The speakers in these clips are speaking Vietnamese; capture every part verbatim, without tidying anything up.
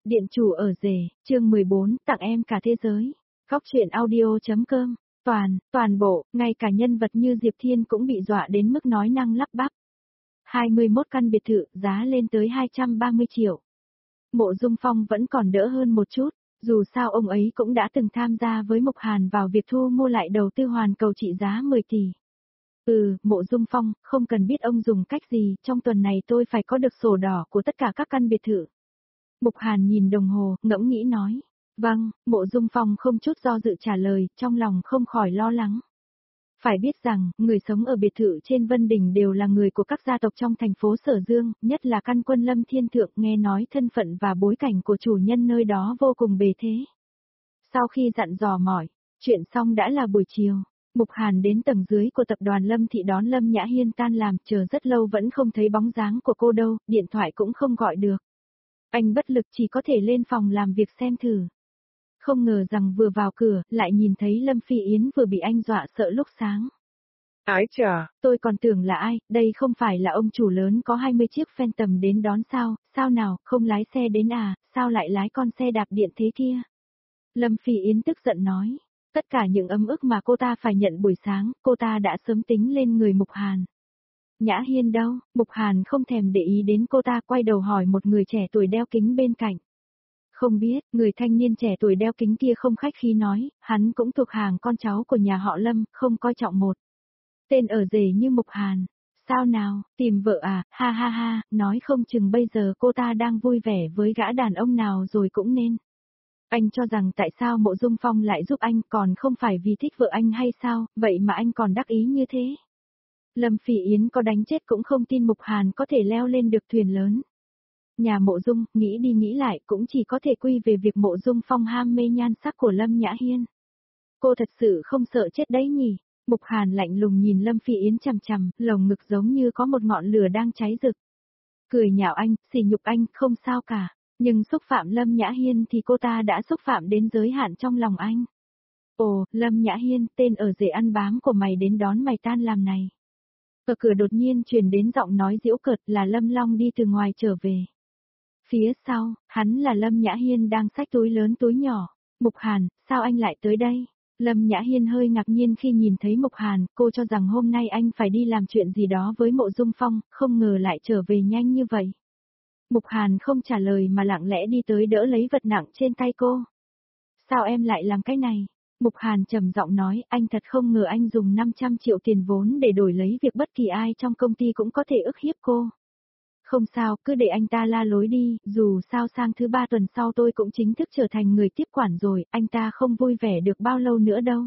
Điện chủ ở rể, chương mười bốn, tặng em cả thế giới. Góc truyện audio.com. Toàn, toàn bộ, ngay cả nhân vật như Diệp Thiên cũng bị dọa đến mức nói năng lắp bắp. hai mươi mốt căn biệt thự, giá lên tới hai trăm ba mươi triệu. Mộ Dung Phong vẫn còn đỡ hơn một chút, dù sao ông ấy cũng đã từng tham gia với Mục Hàn vào việc thu mua lại đầu tư hoàn cầu trị giá mười tỷ. Ừ, Mộ Dung Phong, không cần biết ông dùng cách gì, trong tuần này tôi phải có được sổ đỏ của tất cả các căn biệt thự. Mục Hàn nhìn đồng hồ, ngẫm nghĩ nói. Vâng, Mộ Dung Phong không chút do dự trả lời, trong lòng không khỏi lo lắng. Phải biết rằng, người sống ở biệt thự trên Vân Đình đều là người của các gia tộc trong thành phố Sở Dương, nhất là căn quân Lâm Thiên Thượng, nghe nói thân phận và bối cảnh của chủ nhân nơi đó vô cùng bề thế. Sau khi dặn dò mỏi, chuyện xong đã là buổi chiều. Mục Hàn đến tầng dưới của tập đoàn Lâm Thị đón Lâm Nhã Hiên tan làm, chờ rất lâu vẫn không thấy bóng dáng của cô đâu, điện thoại cũng không gọi được. Anh bất lực chỉ có thể lên phòng làm việc xem thử. Không ngờ rằng vừa vào cửa, lại nhìn thấy Lâm Phi Yến vừa bị anh dọa sợ lúc sáng. Ái chà, tôi còn tưởng là ai, đây không phải là ông chủ lớn có hai mươi chiếc Phantom đến đón sao, sao nào, không lái xe đến à, sao lại lái con xe đạp điện thế kia? Lâm Phi Yến tức giận nói, tất cả những ấm ức mà cô ta phải nhận buổi sáng, cô ta đã sớm tính lên người Mục Hàn. Nhã Hiên đâu? Mục Hàn không thèm để ý đến cô ta, quay đầu hỏi một người trẻ tuổi đeo kính bên cạnh. Không biết, người thanh niên trẻ tuổi đeo kính kia không khách khí nói, hắn cũng thuộc hàng con cháu của nhà họ Lâm, không coi trọng một tên ở rể như Mục Hàn. Sao nào, tìm vợ à, ha ha ha, nói không chừng bây giờ cô ta đang vui vẻ với gã đàn ông nào rồi cũng nên. Anh cho rằng tại sao Mộ Dung Phong lại giúp anh, còn không phải vì thích vợ anh hay sao, vậy mà anh còn đắc ý như thế. Lâm Phi Yến có đánh chết cũng không tin Mục Hàn có thể leo lên được thuyền lớn. Nhà Mộ Dung, nghĩ đi nghĩ lại cũng chỉ có thể quy về việc Mộ Dung Phong ham mê nhan sắc của Lâm Nhã Hiên. Cô thật sự không sợ chết đấy nhỉ? Mục Hàn lạnh lùng nhìn Lâm Phi Yến chằm chằm, lồng ngực giống như có một ngọn lửa đang cháy rực. Cười nhạo anh, sỉ nhục anh, không sao cả. Nhưng xúc phạm Lâm Nhã Hiên thì cô ta đã xúc phạm đến giới hạn trong lòng anh. Ồ, Lâm Nhã Hiên, tên ở rể ăn bám của mày đến đón mày tan làm này. Ở cửa đột nhiên truyền đến giọng nói giễu cợt, là Lâm Long đi từ ngoài trở về. Phía sau, hắn là Lâm Nhã Hiên đang xách túi lớn túi nhỏ. Mục Hàn, sao anh lại tới đây? Lâm Nhã Hiên hơi ngạc nhiên khi nhìn thấy Mục Hàn, cô cho rằng hôm nay anh phải đi làm chuyện gì đó với Mộ Dung Phong, không ngờ lại trở về nhanh như vậy. Mục Hàn không trả lời mà lặng lẽ đi tới đỡ lấy vật nặng trên tay cô. Sao em lại làm cái này? Mục Hàn trầm giọng nói, anh thật không ngờ anh dùng năm trăm triệu tiền vốn để đổi lấy việc bất kỳ ai trong công ty cũng có thể ức hiếp cô. Không sao, cứ để anh ta la lối đi, dù sao sang thứ ba tuần sau tôi cũng chính thức trở thành người tiếp quản rồi, anh ta không vui vẻ được bao lâu nữa đâu.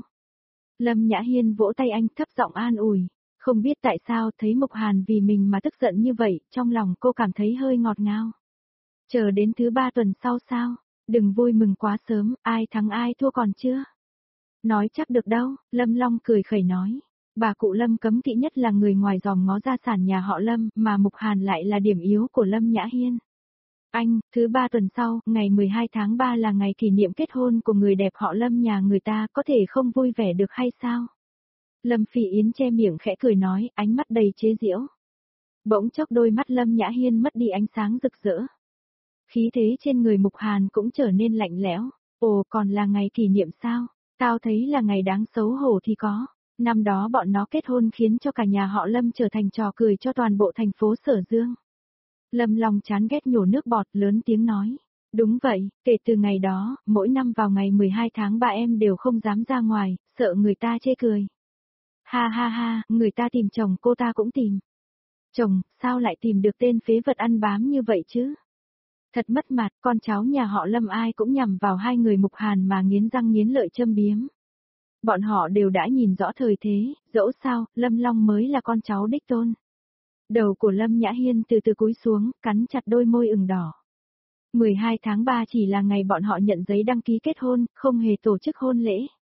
Lâm Nhã Hiên vỗ tay anh, thấp giọng an ủi. Không biết tại sao thấy Mục Hàn vì mình mà tức giận như vậy, trong lòng cô cảm thấy hơi ngọt ngào. Chờ đến thứ ba tuần sau sao? Đừng vui mừng quá sớm, ai thắng ai thua còn chưa? Nói chắc được đâu, Lâm Long cười khẩy nói. Bà cụ Lâm cấm kỵ nhất là người ngoài dòm ngó gia sản nhà họ Lâm, mà Mục Hàn lại là điểm yếu của Lâm Nhã Hiên. Anh, thứ ba tuần sau, ngày mười hai tháng ba là ngày kỷ niệm kết hôn của người đẹp họ Lâm nhà người ta, có thể không vui vẻ được hay sao? Lâm Phi Yến che miệng khẽ cười nói, ánh mắt đầy chế giễu. Bỗng chốc đôi mắt Lâm Nhã Hiên mất đi ánh sáng rực rỡ. Khí thế trên người Mục Hàn cũng trở nên lạnh lẽo. Ồ, còn là ngày kỷ niệm sao? Tao thấy là ngày đáng xấu hổ thì có. Năm đó bọn nó kết hôn khiến cho cả nhà họ Lâm trở thành trò cười cho toàn bộ thành phố Sở Dương. Lâm Long chán ghét nhổ nước bọt, lớn tiếng nói. Đúng vậy, kể từ ngày đó, mỗi năm vào ngày mười hai tháng ba em đều không dám ra ngoài, sợ người ta chê cười. Ha ha ha, người ta tìm chồng cô ta cũng tìm. Chồng, sao lại tìm được tên phế vật ăn bám như vậy chứ? Thật mất mặt, con cháu nhà họ Lâm ai cũng nhằm vào hai người Mục Hàn mà nghiến răng nghiến lợi châm biếm. Bọn họ đều đã nhìn rõ thời thế, dẫu sao, Lâm Long mới là con cháu đích tôn. Đầu của Lâm Nhã Hiên từ từ cúi xuống, cắn chặt đôi môi ửng đỏ. mười hai tháng ba chỉ là ngày bọn họ nhận giấy đăng ký kết hôn, không hề tổ chức hôn lễ.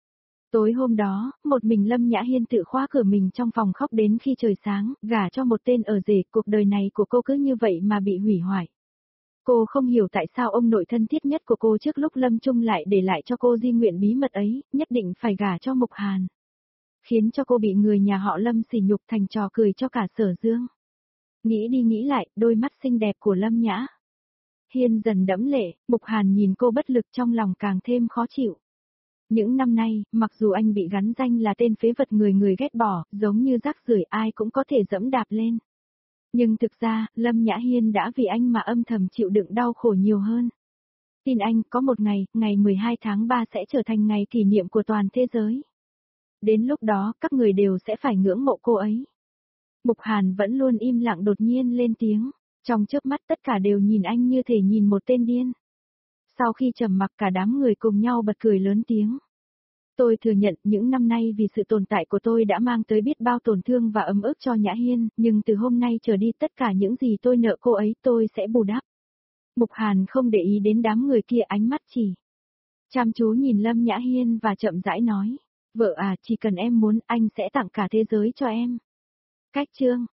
Tối hôm đó, một mình Lâm Nhã Hiên tự khóa cửa mình trong phòng khóc đến khi trời sáng, gả cho một tên ở rể, cuộc đời này của cô cứ như vậy mà bị hủy hoại. Cô không hiểu tại sao ông nội thân thiết nhất của cô trước lúc lâm chung lại để lại cho cô di nguyện bí mật ấy, nhất định phải gả cho Mục Hàn. Khiến cho cô bị người nhà họ Lâm sỉ nhục thành trò cười cho cả Sở Dương. Nghĩ đi nghĩ lại, đôi mắt xinh đẹp của Lâm Nhã Hiên dần đẫm lệ, Mục Hàn nhìn cô bất lực trong lòng càng thêm khó chịu. Những năm nay, mặc dù anh bị gắn danh là tên phế vật người người ghét bỏ, giống như rác rưởi ai cũng có thể dẫm đạp lên. Nhưng thực ra, Lâm Nhã Hiên đã vì anh mà âm thầm chịu đựng đau khổ nhiều hơn. Tin anh, có một ngày, ngày mười hai tháng ba sẽ trở thành ngày kỷ niệm của toàn thế giới. Đến lúc đó, các người đều sẽ phải ngưỡng mộ cô ấy. Mục Hàn vẫn luôn im lặng đột nhiên lên tiếng. Trong chớp mắt tất cả đều nhìn anh như thể nhìn một tên điên. Sau khi trầm mặc cả đám người cùng nhau bật cười lớn tiếng. Tôi thừa nhận những năm nay vì sự tồn tại của tôi đã mang tới biết bao tổn thương và ấm ức cho Nhã Hiên, nhưng từ hôm nay trở đi tất cả những gì tôi nợ cô ấy tôi sẽ bù đắp. Mục Hàn không để ý đến đám người kia, ánh mắt chỉ chăm chú nhìn Lâm Nhã Hiên và chậm rãi nói. Vợ à, chỉ cần em muốn anh sẽ tặng cả thế giới cho em. Cách chương